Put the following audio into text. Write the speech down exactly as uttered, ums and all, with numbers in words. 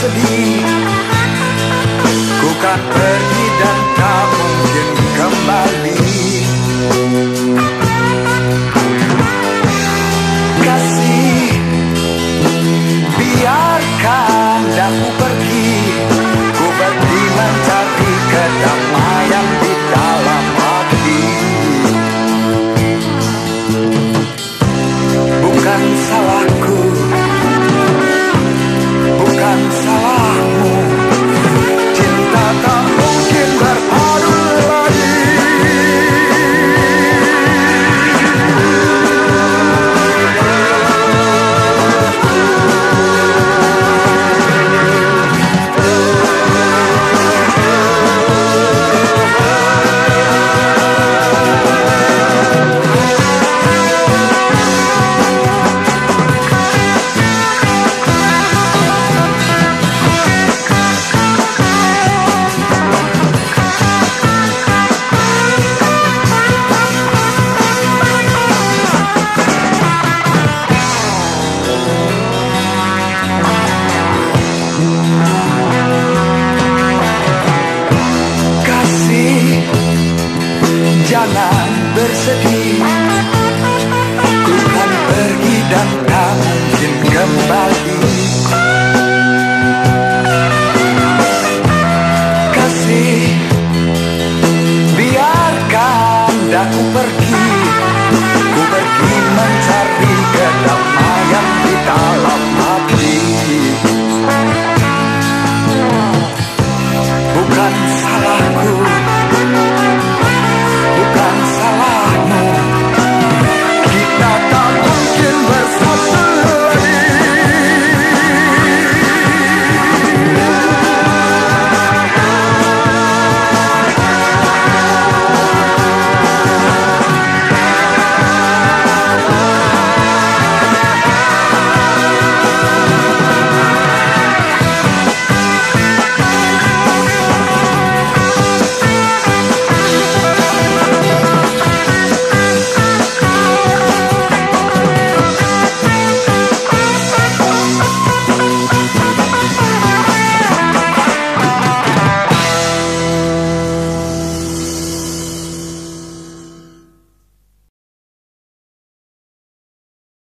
bersedih. Ku kan pergi dan tak mungkin kembali. Kasih, biarkan aku pergi. Ku pergi mencari kedamaian di dalam hati. Bukan salahku, bukan salahmu. Cinta tak mungkin berpadu lagi. Jangan bersedih, ku kan pergi dan